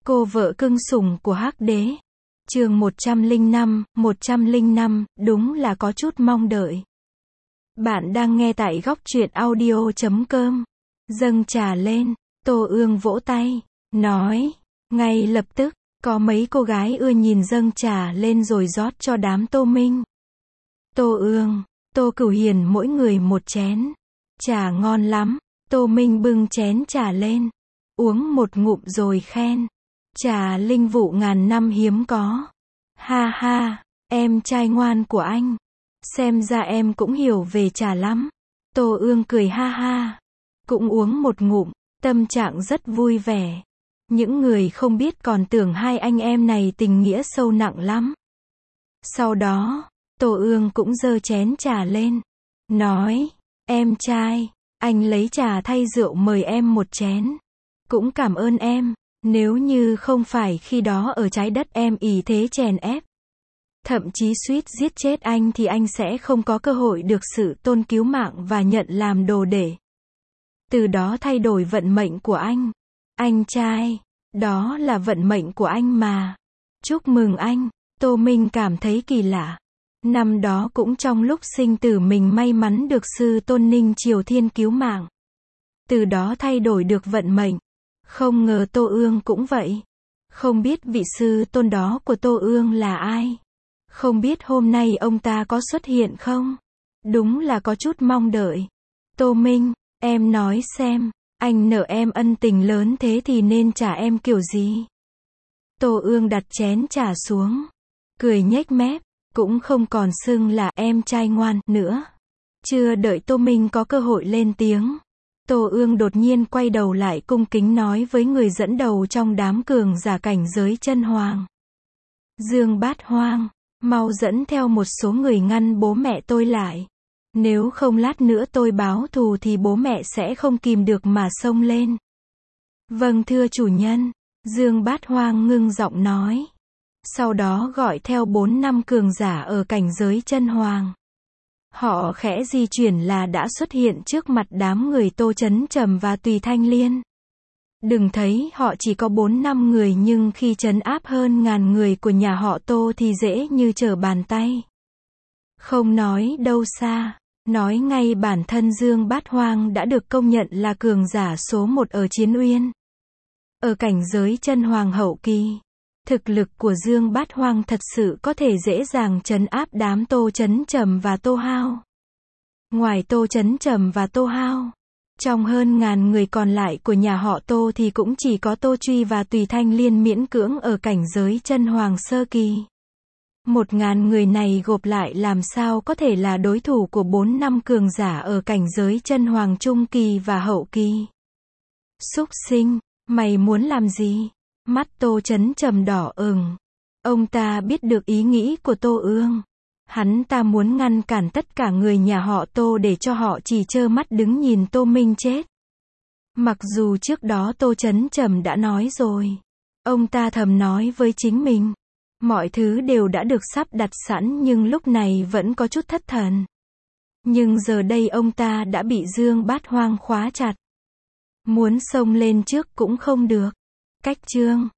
Cô vợ cưng sủng của Hắc Đế. Chương 105, đúng là có chút mong đợi. Bạn đang nghe tại góc truyện audio.com. Dâng trà lên, Tô Ương vỗ tay, nói, ngay lập tức, có mấy cô gái ưa nhìn dâng trà lên rồi rót cho đám Tô Minh, Tô Ương, Tô Cửu Hiền mỗi người một chén. Trà ngon lắm, Tô Minh bưng chén trà lên, uống một ngụm rồi khen. Trà linh vụ ngàn năm hiếm có. Ha ha, em trai ngoan của anh. Xem ra em cũng hiểu về trà lắm. Tô Ương cười ha ha. Cũng uống một ngụm, tâm trạng rất vui vẻ. Những người không biết còn tưởng hai anh em này tình nghĩa sâu nặng lắm. Sau đó, Tô Ương cũng giơ chén trà lên. Nói, em trai, anh lấy trà thay rượu mời em một chén. Cũng cảm ơn em. Nếu như không phải khi đó ở trái đất em ỷ thế chèn ép, thậm chí suýt giết chết anh thì anh sẽ không có cơ hội được sự tôn cứu mạng và nhận làm đồ đệ. Từ đó thay đổi vận mệnh của anh. Anh trai, đó là vận mệnh của anh mà. Chúc mừng anh. Tô Minh cảm thấy kỳ lạ. Năm đó cũng trong lúc sinh tử mình may mắn được sư tôn Ninh Triều Thiên cứu mạng. Từ đó thay đổi được vận mệnh. Không ngờ Tô Ương cũng vậy. Không biết vị sư tôn đó của Tô Ương là ai? Không biết hôm nay ông ta có xuất hiện không? Đúng là có chút mong đợi. Tô Minh, em nói xem, anh nợ em ân tình lớn thế thì nên trả em kiểu gì? Tô Ương đặt chén trà xuống, cười nhếch mép, cũng không còn xưng là em trai ngoan nữa. Chưa đợi Tô Minh có cơ hội lên tiếng, Tô Ương đột nhiên quay đầu lại cung kính nói với người dẫn đầu trong đám cường giả cảnh giới chân hoàng. Dương Bát Hoang, mau dẫn theo một số người ngăn bố mẹ tôi lại. Nếu không lát nữa tôi báo thù thì bố mẹ sẽ không kìm được mà xông lên. Vâng thưa chủ nhân, Dương Bát Hoang ngưng giọng nói. Sau đó gọi theo 4-5 cường giả ở cảnh giới chân hoàng. Họ khẽ di chuyển là đã xuất hiện trước mặt đám người Tô Chấn Trầm và Tùy Thanh Liên. Đừng thấy họ chỉ có 4-5 người nhưng khi trấn áp hơn ngàn người của nhà họ Tô thì dễ như trở bàn tay. Không nói đâu xa, nói ngay bản thân Dương Bát Hoang đã được công nhận là cường giả số 1 ở Chiến Uyên. Ở cảnh giới chân hoàng hậu kỳ, thực lực của Dương Bát Hoang thật sự có thể dễ dàng trấn áp đám Tô Chấn Trầm và Tô Hao. Ngoài Tô Chấn Trầm và Tô Hao, trong hơn ngàn người còn lại của nhà họ Tô thì cũng chỉ có Tô Truy và Tùy Thanh Liên miễn cưỡng ở cảnh giới chân hoàng sơ kỳ. 1000 người này gộp lại làm sao có thể là đối thủ của 4-5 cường giả ở cảnh giới chân hoàng trung kỳ và hậu kỳ. Súc sinh, mày muốn làm gì? Mắt Tô Chấn Trầm đỏ ửng. Ông ta biết được ý nghĩ của Tô Ương. Hắn ta muốn ngăn cản tất cả người nhà họ Tô để cho họ chỉ trơ mắt đứng nhìn Tô Minh chết. Mặc dù trước đó Tô Chấn Trầm đã nói rồi. Ông ta thầm nói với chính mình. Mọi thứ đều đã được sắp đặt sẵn nhưng lúc này vẫn có chút thất thần. Nhưng giờ đây ông ta đã bị Dương Bát Hoang khóa chặt. Muốn xông lên trước cũng không được. Cách chương